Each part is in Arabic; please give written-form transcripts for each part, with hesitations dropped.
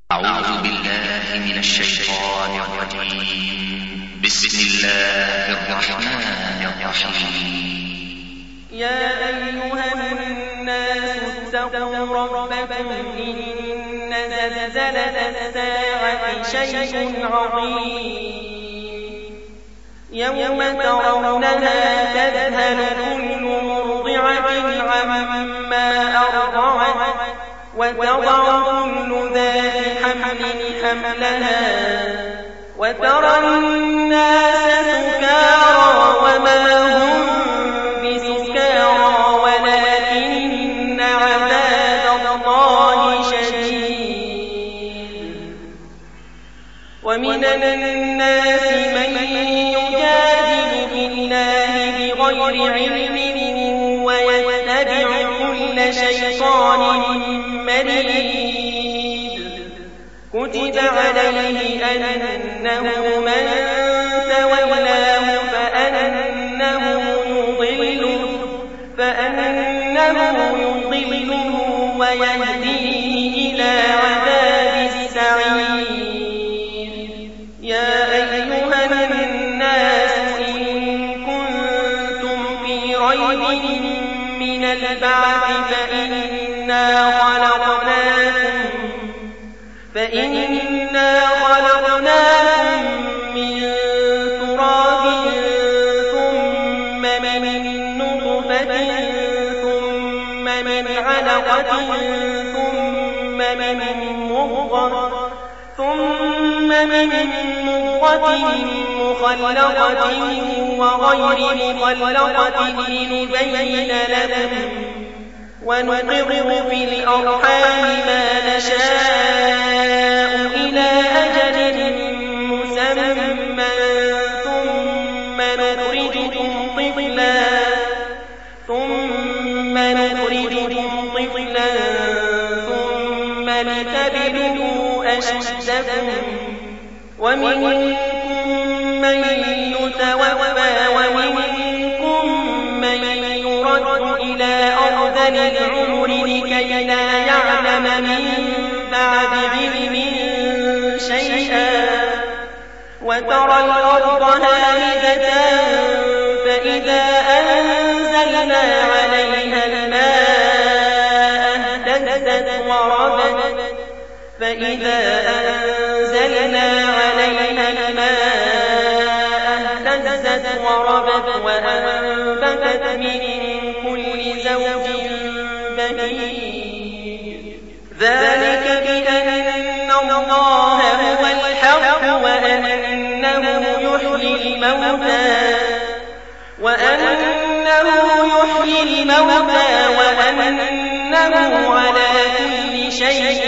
أعوذ بالله من الشيطان الرجيم. بسم الله الرحمن الرحيم. يا أيها الناس اتقوا ربكم إن زلزلة الساعة شيء عظيم يوم ترونها تذهل كل مرضعة عما أرضعت وتضع كل ذات حمل حملها وترى الناس سكارى وما هم بسكارى ولكن عذاب الله شديد. ومن الناس من يجادل في الله بغير علم ويتبع كل شيطان مريد. كتب عليه أنه من تولاه فأنه يضله ويهديه إلى عذاب السعير. يا أيها الناس إن كنتم في ريب من البعث فإنا خلقناكم من تراب ثم من نطفة ثم من علقة ثم من مضغة مخلقة وغير مخلقة لنبين لكم ونقر في الأرحام ما نشاء إلى أجل مسمى ثم نخرجكم طفلا ثم لتبلغوا أشدكم ومنكم من يتوفى ومنكم من يرد إلى أرذل العمر لكي لا يعلم من بعد علم شيئا وترى الأرض هامدة فإذا أنزلنا عليها الماء اهتزت وربت وأنبتت من كل زوج بهيج. ذلك بأن الله هو الحق وأنه يحيي الموتى وأنه على كل شيء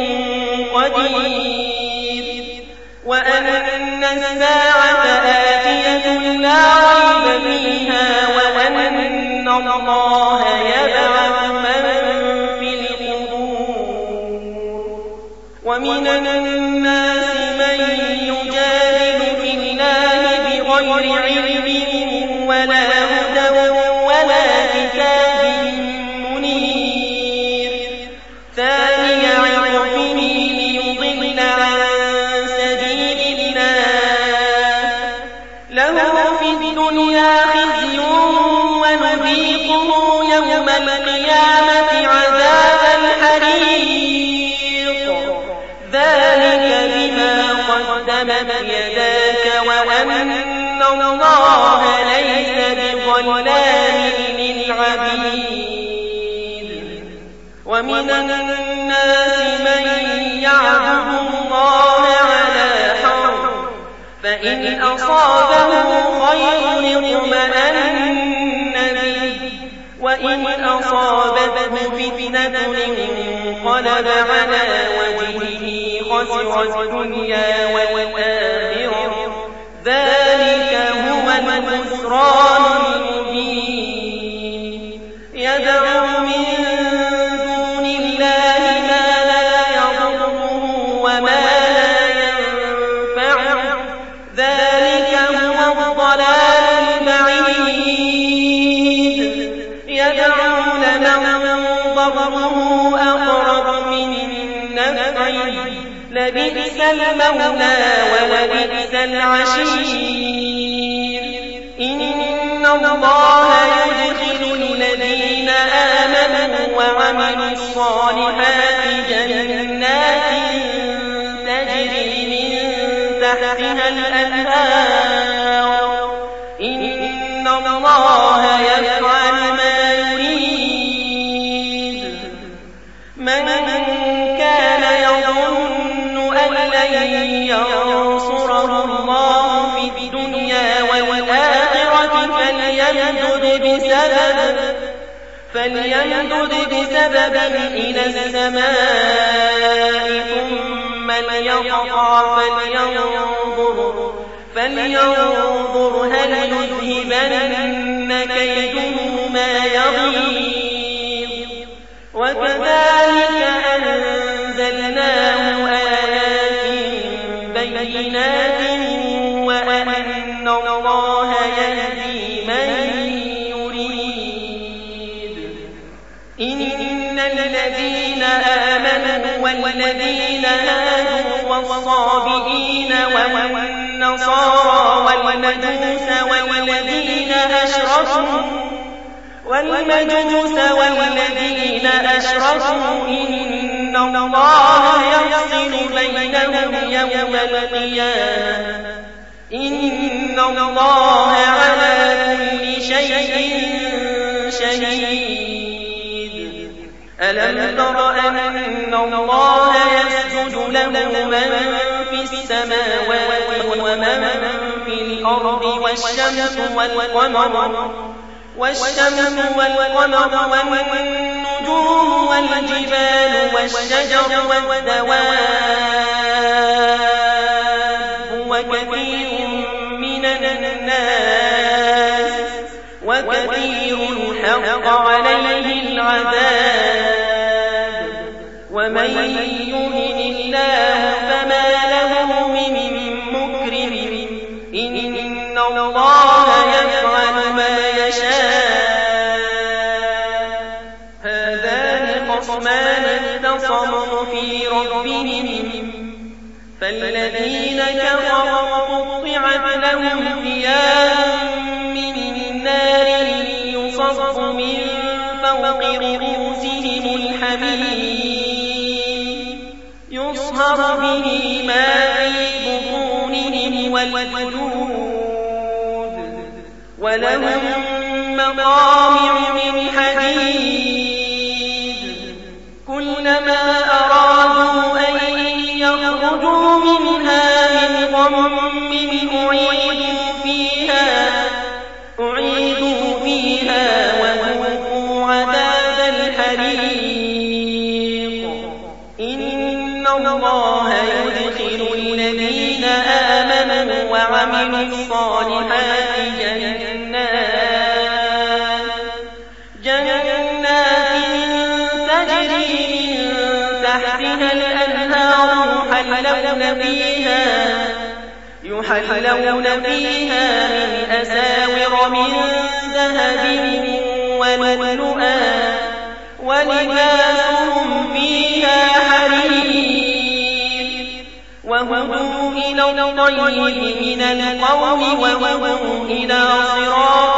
قدير وأن الساعة آتية لا ريب فيها وأن الله يبعث من في القبور. ومن الناس من يجادل في الله بغير علم ولا هدى ولا كتاب منير. ثاني عطفه ليضل عن سبيل الله له في الدنيا خزي ونذيقه يوم القيامة عذاب الحريق. ذلك بما قدمت يداك وأن الله ليس بظلام للعبيد. ومن الناس من يعبد الله على حرف فإن أصابه خير اطمأن به وإن أصابته فتنة انقلب على وجهه خسر الدنيا والآخرة. ذلك هو الخسران المبين. يدعو من دون الله ما لا يضره وما لا ينفعه. ذلك هو الضلال البعيد. يدعو لمن ضره أقرب من النفع لبئس المولى ولبئس العشير إن الله يدخل الذين آمنوا وعملوا الصالحات جنات تجري من تحتها الأنهار إن الله يفعل ما يريد من كان يظن أن لن ينصره الله في الدنيا والآخرة فليمدد بسبب إلى السماء ثم ليقطع فلينظر هل يذهبن كيده ما يغيظ وكذلك أنزلناه آيات بينات وأن الله يهدي من يريد إن الذين آمنوا والذين هادوا والصابئين والنصارى والمجوس والذين أشركوا إن الله يفصل بينهم يوم القيامة إن الله على كل شيء شهيد ألم تر أن الله يسجد له من في السماوات ومن في الأرض والشمس والقمر والنجوم والجبال والشجر والدواب وكثير حق عليه العذاب ومن يهن الله فما له من مكرم إن الله يفعل ما يشاء هذان خصمان اختصموا في ربهم فالذين كفروا قطعت لهم ثياب من نار يصب من فوق رؤوسهم الحميم يصهر به ما في بطونهم والجلود ولهم مقامع من حديد كلما أرادوا أن يخرجوا منها من غم أعيدوا فيها وذوقوا عذاب الحريق إن الله يدخل الذين آمنوا وعملوا الصالحات جنات تجري من تحتها الأنهار يحلون فيها من أساور من ذهب ولؤلؤا ولباسهم فيها حرير وهدوا إلى الطيب من القول وهدوا إلى صراط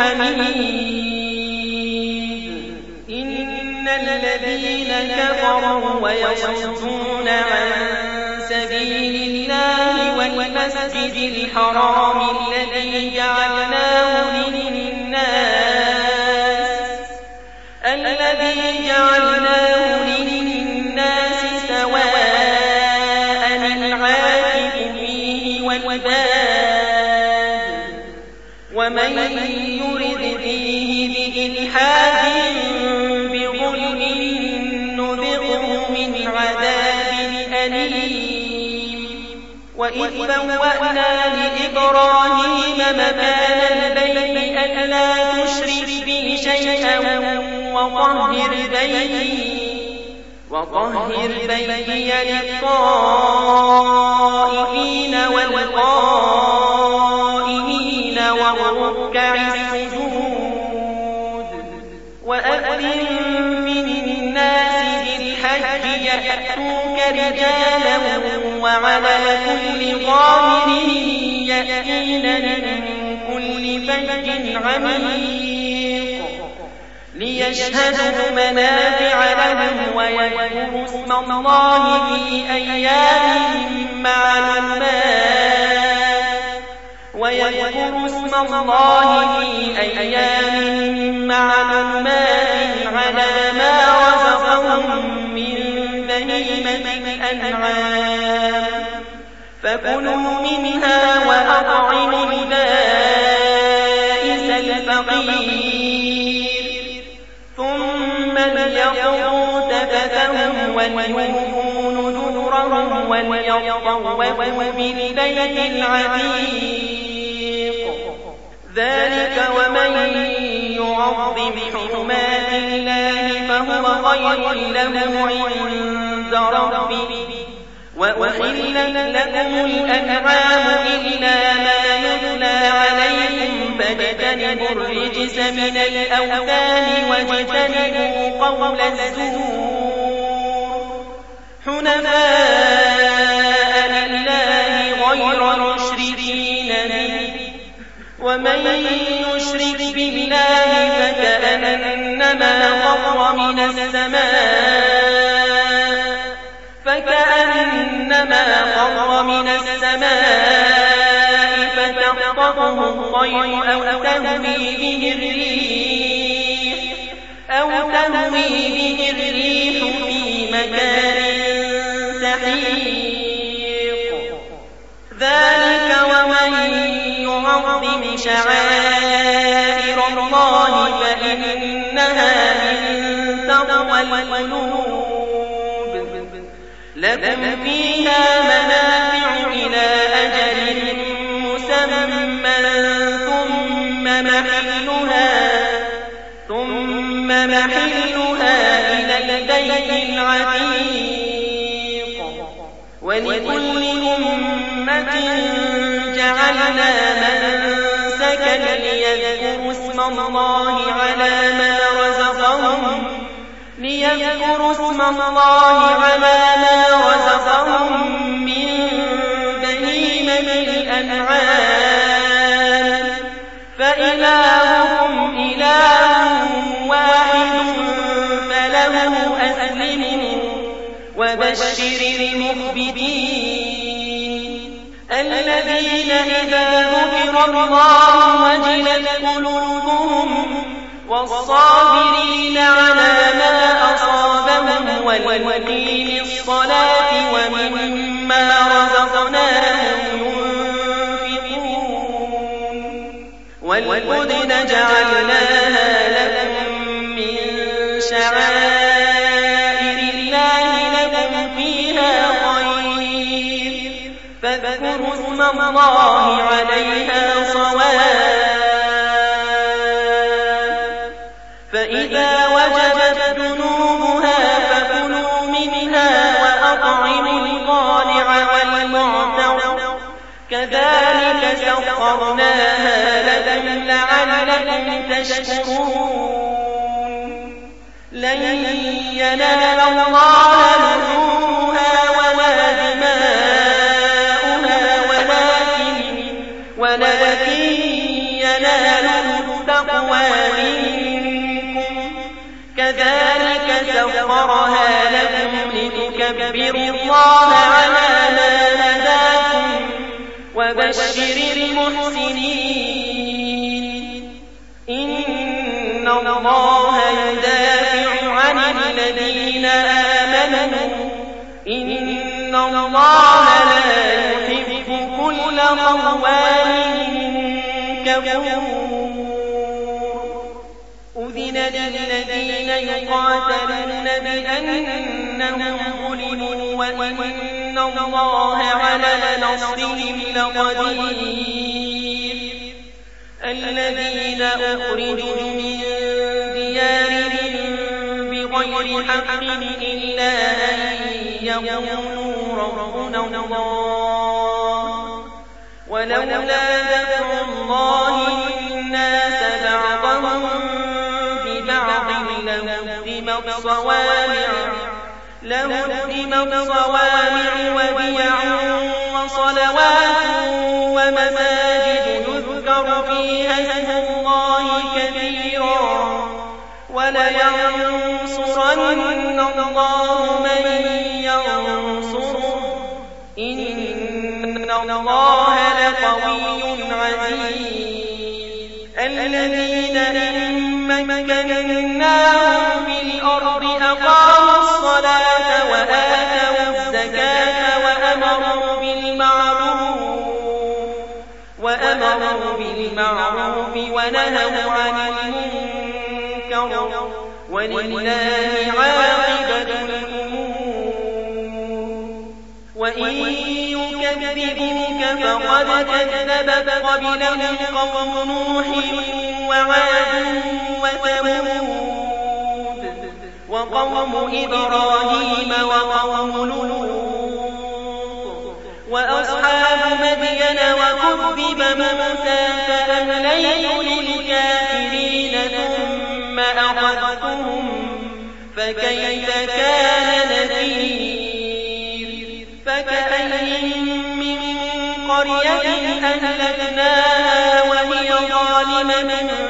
الحميد إن الذين كفروا ويصدون عن سبيل الله والمسجد الحرام الذي جعلناه للناس سواء العاكف فيه والباد ومن يرد فيه بإلحاد بظلم نذقه من عذاب أليم وإذ بوأنا لإبراهيم مكان البيت ألا تشرك بي شيئا وطهر بيتي للطائفين والقائمين والركع السجود وأذن في الناس بالحج يأتوك رجالا وعلى كل ضامر يأتين من كل فج عميق ليشهدوا منافع لهم ويذكروا اسم الله في أيام معلومات على ما رزقهم من بهيمة الأنعام فكلوا منها وأطعموا البائس الفقير ثم ليقضوا تفثهم وليوفوا نذورهم وليطوفوا بالبيت العتيق ذلك ومن يعظم حرمات الله فهو خير له عند ربه وأحلت لكم الأنعام إلا ما يتلى عليكم فاجتنبوا الرجس من الأوثان واجتنبوا قول الزور حنفاء لله غير مشركين به ومن يشرك بالله فكأنما خر من السماء فتخطفه الطير أو تهوي به الريح في مكان سحيق ذلك ومن يعظم شعائر الله فإنها من تقوى القلوب لكم فيها منافع إلى أجل مسمى ثم محلها إلى البيت العتيق ولكل أمة جعلنا منسكا ليذكروا اسم الله على ما رزقهم من بهيمة الأنعام فإلهكم إله واحد فله أسلموا وبشر المخبتين الذين إذا ذكر الله وجلت قلوبهم والصابرين على ما أصابهم والمقيم الصلاة ومما رزقناهم ينفقون والبدن جعلناها لكم من شعائر الله لكم فيها خير فاذكروا اسم الله عليها صواف فإذا وجبت جنوبها فكلوا منها وأطعموا القانع والمعتر كذلك سخرناها لكم لعلكم تشكرون لن ينال الله لحومها ولا دماؤها ولكن يناله التقوى منكم كذلك سخرها لكم لتكبروا الله على ما هداكم وبشر المحسنين إن الله يدافع عن الذين آمنوا إن الله لا يحب كل خوان كفور أذن للذين يقاتلون بأنهم ظلموا وإن الله على نصرهم لقدير الذين أخرجوا من ديارهم بغير حق إلا أن يقولوا ربنا الله ولولا دفع الله الناس بعضهم ببعض لهدمت لهدم الصوامع وبيع وصلوات ومساجد يذكر فيها اسم الله كثيرا ولينصرن الله من ينصره إن الله لقوي عزيز الذين إن مكناهم في الأرض أقاموا الصلاة وآتوا الزكاة وأمروا بالمعروف ونهوا عن المنكر ولله عاقبة الأمور وإن يكذبوك فقد كذبت قبلهم قوم نوح وعاد وثمود وقوم إبراهيم وقوم لوط وأصحاب مدين وكذب موسى فأمليت للكافرين ثم أخذتهم فكيف كان نذير فكأين من قرية أهلكناها وهي ظالمة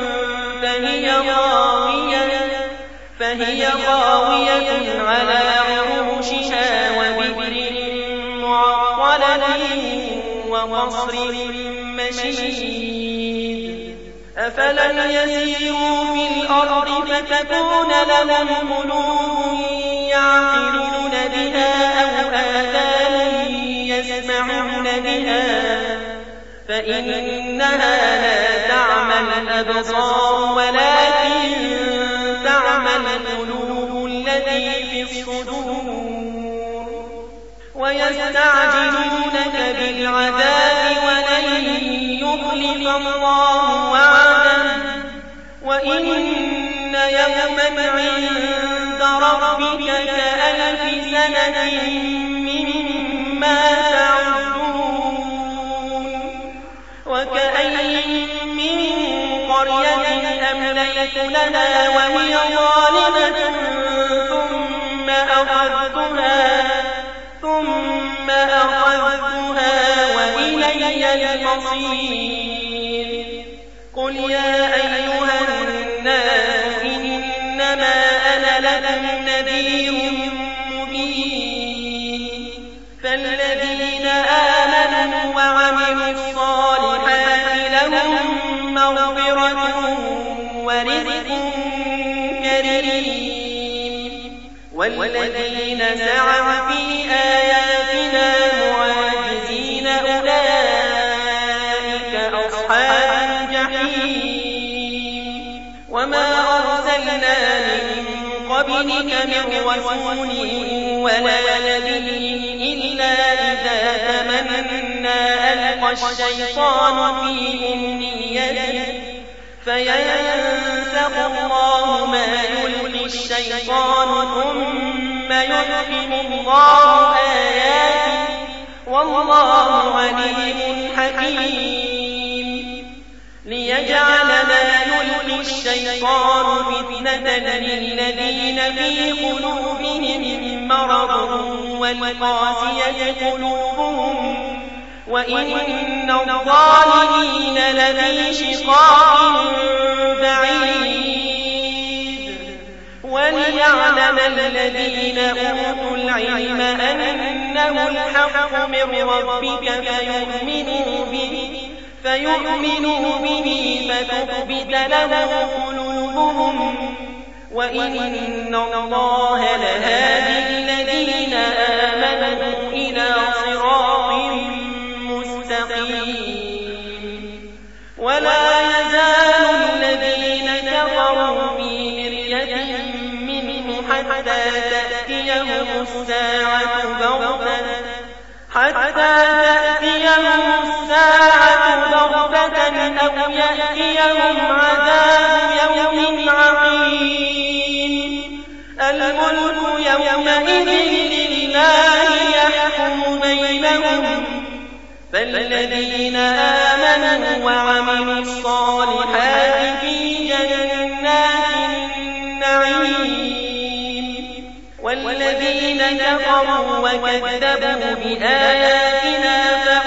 فهي خاوية على عروشها وبئر معطلة وقصر مشيد أفلم يسيروا في الأرض فتكون لهم قلوب يعقلون بها أو آذان يسمعون بها فإنها لا تعمى الأبصار ولكن تعمى القلوب التي في الصدور ويستعجلونك بالعذاب ولن يخلف الله وعده وإن يوما عند ربك كألف سنة مما تعدون وكأين من قرية أمليت لها وهي ظالمة ثم أخذتها وإلي المصير قل يا أيها الناس إنما أنا لكم نذير مبين فالذين آمنوا وعملوا الصالحات لهم مغفرة ورزق كريم والذين سعوا في آياتنا معاجزين أولئك أصحاب الجحيم وما أرسلنا من قبلك من رسول ولا نبي إلا إذا تمنى ألقى الشيطان في أمنيته فينسخ الله ما يلقي الشيطان ثم يحكم الله آياته والله عليم حكيم ليجعل ما يلقي الشيطان فتنة للذين في قلوبهم مرض والقاسية قلوبهم وإن الظالمين لفي شقاق بعيد وليعلم الذين أوتوا العلم أنه الحق من ربك فيؤمنوا به فتخبت له قلوبهم وإن الله لهادي الذين آمنوا إلى صراط ولا يزال الذين كفروا في مرية منه حتى تأتيهم الساعة بغتة أو يأتيهم عذاب يوم عقيم الملك يومئذ لله يحكم بينهم فالذين آمنوا وعملوا الصالحات في جنات النعيم والذين الذين كفروا وكذبوا بآياتنا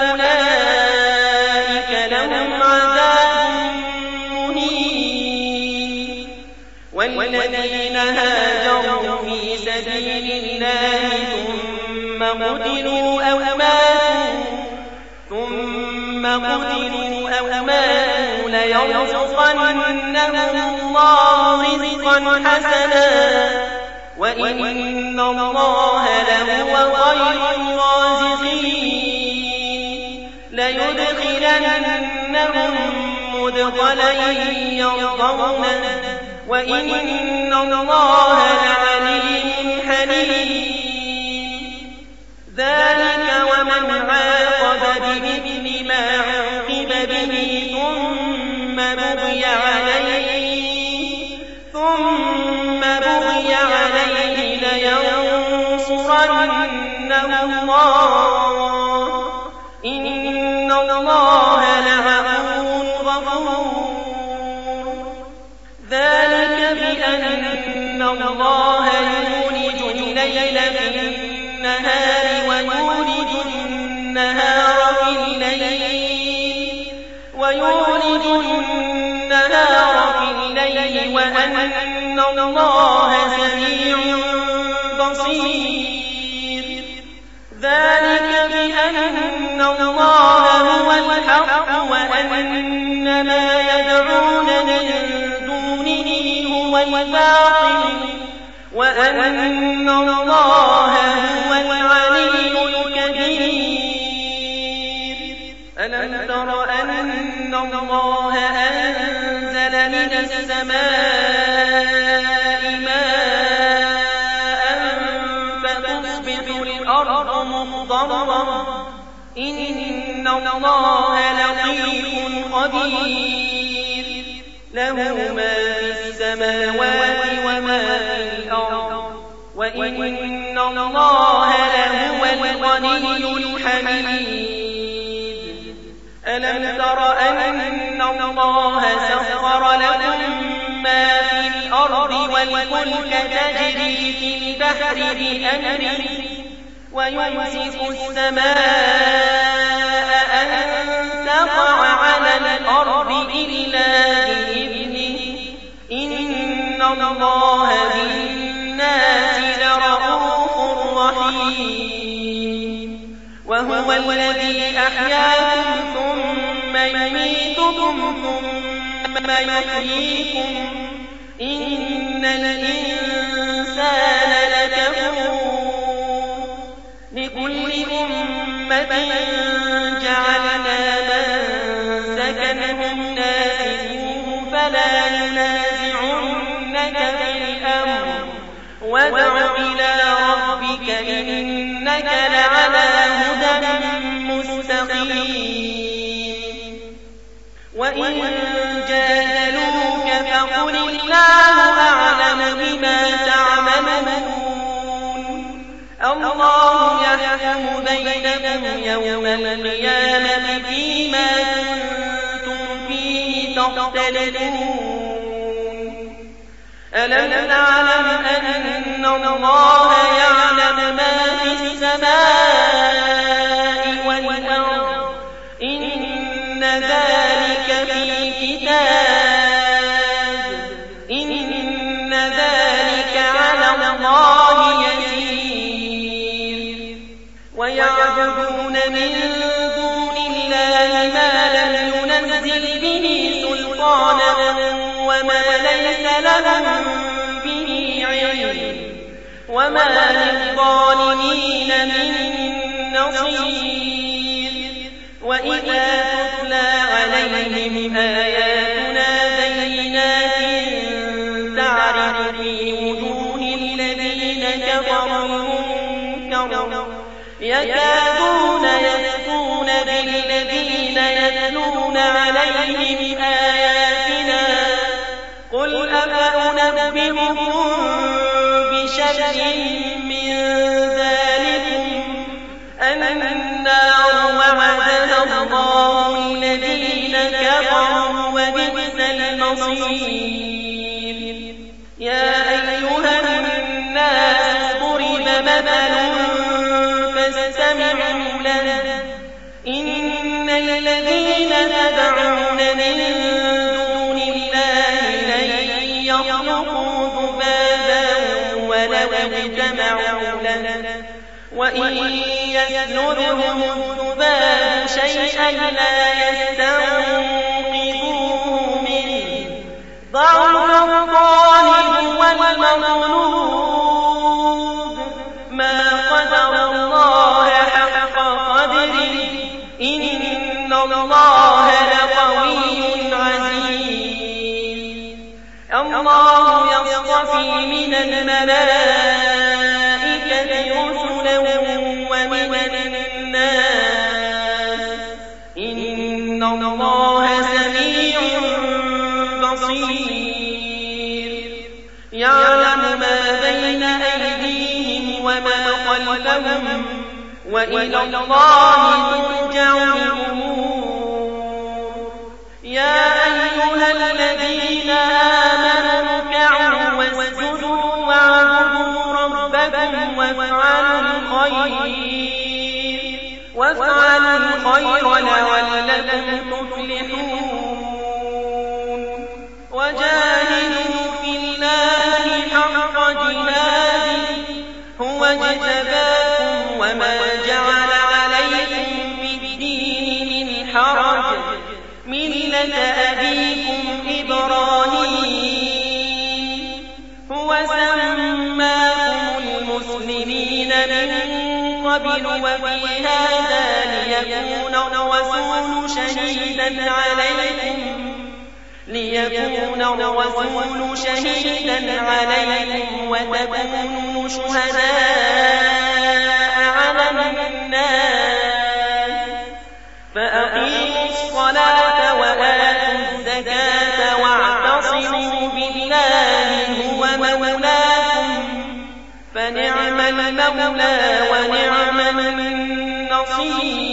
فأولئك لهم عذاب مهين والذين هاجروا في سبيل الله ثم قتلوا أو ماتوا ليرزقنهم الله رزقا حسنا وإن الله لهو خير الرازقين ليدخلنهم مدخلا يرضونه وإن الله لعليم حليم ذلك ومن عاقب بمثل ما عوقب به ثم بغي عليه لينصرنه الله إن الله لعفو غفور ذلك بأن الله يولج الليل في النهار ويولج النهار في الليل وأن الله سميع بصير ذلك بأن الله هو الحق وأن ما يدعون من دونه هو الباطل وأن الله هو العلي الكبير ألم تر أن الله أنزل من السماء ماء فتصبح الأرض مخضرا إن الله لطيف خبير له ما في السماوات وما في الأرض وإن الله لهو الغني الحميد ألم تر أن الله سخر لكم ما في الأرض والفلك تجري في البحر بأمره ويمسك السماء أن تقع على الأرض إلا بإذنه إن الله بالناس لرءوف رحيم وهو الذي أحياكم ثم يميتكم ثم يحييكم إن الإنسان لكفور لكل أمة جعلنا منسكا هم ناسكوه فلا ينازعنك في الأمر وادع إلى ربك إنك لعلى هدى مستقيم وإن جادلوك فقل الله أعلم بما تعملون الله يحكم بينكم يوم القيامة فيما كنتم فيه تختلفون ألم تعلم أن الله يعلم ما في السماء والأرض إن ذلك في كتاب إن ذلك على الله يسير ويعبدون من دون الله ما لم ينزل به سلطانا وما ليس لهم به علم وما للظالمين من نصير وإذا تتلى عليهم آياتنا بينات تعرف في وجوه الذين كفروا المنكر يكادون يسطون بالذين يتلون عليهم آياتنا قل أفأنبئكم بشر من ذلكم النار وعدها الله الذين كفروا وبئس المصير يا أيها الناس ضرب مثل يستمعوا له إن الذين تدعون من دون الله لن يخلقوا ذبابا ولو اجتمعوا له وإن يسلبهم الذباب شيئا لا يستنقذوه منه ضعف الطالب والمطلوب ما قدر الله حق قدره إن الله لقوي عزيز الله يصطفي من الملائكة رسلا ومن الناس إن الله سميع بصير يعلم ما بين أيديهم وما خلفهم وإلى الله ترجع الأمور يا أيها الذين آمنوا اركعوا واسجدوا واعبدوا ربكم وافعلوا الخير لعلكم تفلحون وجاهدوا في الله حق جهاده هو اجتباكم وما جعل عليكم في الدين من حرج ملة أبيكم إبراهيم هو سماكم المسلمين من قبل وفي هذا ليكون الرسول شهيدا عليكم وتكونوا شهداء على الناس فأقيموا الصلاة وآتوا الزكاة واعتصموا بالله هو مولاكم فنعم المولى ونعم النصير